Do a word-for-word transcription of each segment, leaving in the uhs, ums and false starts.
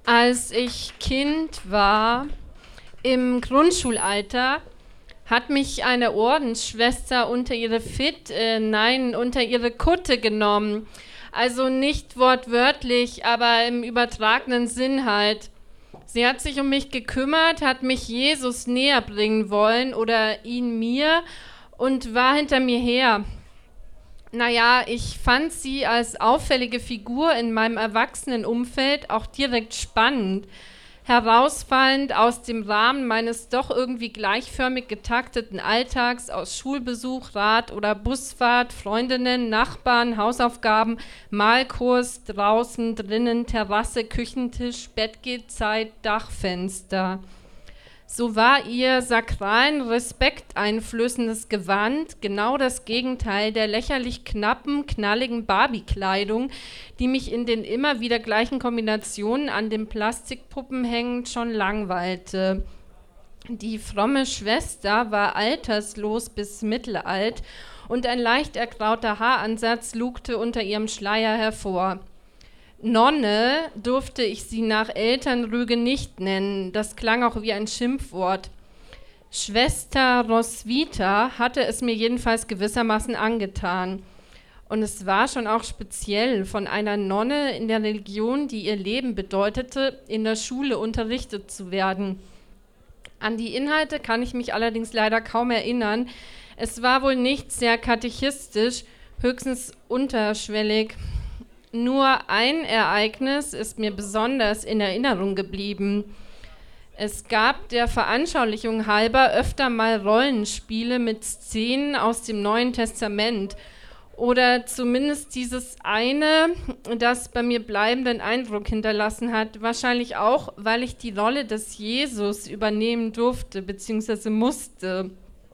Als ich Kind war, im Grundschulalter, hat mich eine Ordensschwester unter ihre Fit, äh, nein, unter ihre Kutte genommen. Also nicht wortwörtlich, aber im übertragenen Sinn halt. Sie hat sich um mich gekümmert, hat mich Jesus näher bringen wollen oder ihn mir und war hinter mir her. Naja, ich fand sie als auffällige Figur in meinem Erwachsenenumfeld auch direkt spannend, herausfallend aus dem Rahmen meines doch irgendwie gleichförmig getakteten Alltags aus Schulbesuch, Rad- oder Busfahrt, Freundinnen, Nachbarn, Hausaufgaben, Malkurs, draußen, drinnen, Terrasse, Küchentisch, Bettgehzeit, Dachfenster. So war ihr sakralen, respekteinflößendes Gewand genau das Gegenteil der lächerlich knappen, knalligen Barbie-Kleidung, die mich in den immer wieder gleichen Kombinationen an den Plastikpuppen hängend schon langweilte. Die fromme Schwester war alterslos bis mittelalt und ein leicht ergrauter Haaransatz lugte unter ihrem Schleier hervor. Nonne durfte ich sie nach Elternrüge nicht nennen, das klang auch wie ein Schimpfwort. Schwester Roswitha hatte es mir jedenfalls gewissermaßen angetan. Und es war schon auch speziell, von einer Nonne in der Religion, die ihr Leben bedeutete, in der Schule unterrichtet zu werden. An die Inhalte kann ich mich allerdings leider kaum erinnern. Es war wohl nicht sehr katechistisch, höchstens unterschwellig. Nur ein Ereignis ist mir besonders in Erinnerung geblieben. Es gab der Veranschaulichung halber öfter mal Rollenspiele mit Szenen aus dem Neuen Testament oder zumindest dieses eine, das bei mir bleibenden Eindruck hinterlassen hat, wahrscheinlich auch, weil ich die Rolle des Jesus übernehmen durfte bzw. musste.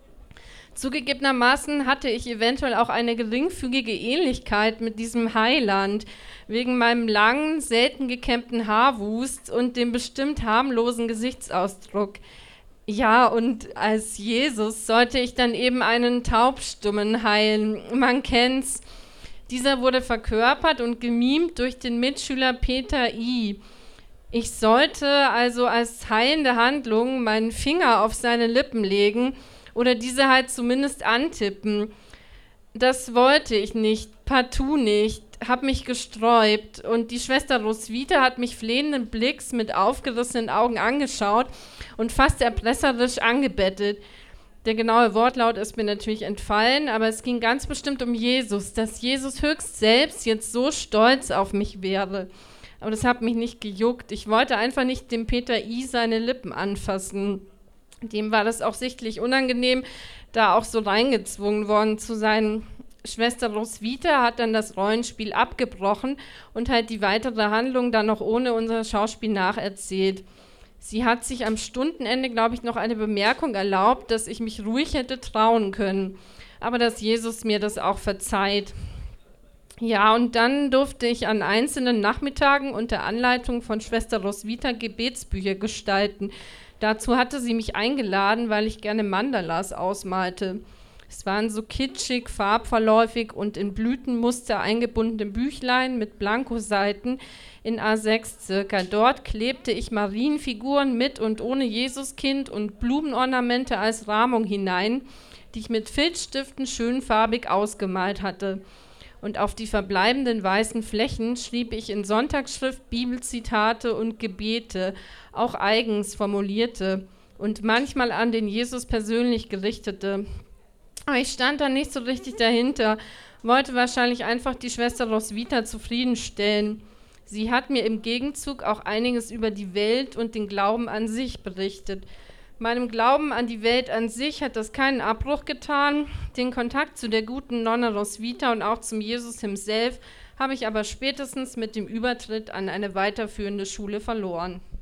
Zugegebenermaßen hatte ich eventuell auch eine geringfügige Ähnlichkeit mit diesem Heiland, wegen meinem langen, selten gekämmten Haarwust und dem bestimmt harmlosen Gesichtsausdruck. Ja, und als Jesus sollte ich dann eben einen Taubstummen heilen. Man kennt's. Dieser wurde verkörpert und gemimt durch den Mitschüler Peter I. Ich sollte also als heilende Handlung meinen Finger auf seine Lippen legen oder diese halt zumindest antippen. Das wollte ich nicht, partout nicht, hab mich gesträubt und die Schwester Roswitha hat mich flehenden Blicks mit aufgerissenen Augen angeschaut und fast erpresserisch angebettet. Der genaue Wortlaut ist mir natürlich entfallen, aber es ging ganz bestimmt um Jesus, dass Jesus höchst selbst jetzt so stolz auf mich wäre. Aber das hat mich nicht gejuckt. Ich wollte einfach nicht dem Peter I. seine Lippen anfassen. Dem war das auch sichtlich unangenehm, da auch so reingezwungen worden zu sein. Schwester Roswitha hat dann das Rollenspiel abgebrochen und halt die weitere Handlung dann noch ohne unser Schauspiel nacherzählt. Sie hat sich am Stundenende, glaube ich, noch eine Bemerkung erlaubt, dass ich mich ruhig hätte trauen können, aber dass Jesus mir das auch verzeiht. Ja, und dann durfte ich an einzelnen Nachmittagen unter Anleitung von Schwester Roswitha Gebetsbücher gestalten. Dazu hatte sie mich eingeladen, weil ich gerne Mandalas ausmalte. Es waren so kitschig, farbverläufig und in Blütenmuster eingebundene Büchlein mit Blankoseiten in A sechs circa. Dort klebte ich Marienfiguren mit und ohne Jesuskind und Blumenornamente als Rahmung hinein, die ich mit Filzstiften schön farbig ausgemalt hatte. Und auf die verbleibenden weißen Flächen schrieb ich in Sonntagsschrift Bibelzitate und Gebete, auch eigens formulierte und manchmal an den Jesus persönlich gerichtete. Aber ich stand da nicht so richtig dahinter, wollte wahrscheinlich einfach die Schwester Roswitha zufriedenstellen. Sie hat mir im Gegenzug auch einiges über die Welt und den Glauben an sich berichtet. Meinem Glauben an die Welt an sich hat das keinen Abbruch getan. Den Kontakt zu der guten Nonne Roswitha und auch zum Jesus himself habe ich aber spätestens mit dem Übertritt an eine weiterführende Schule verloren.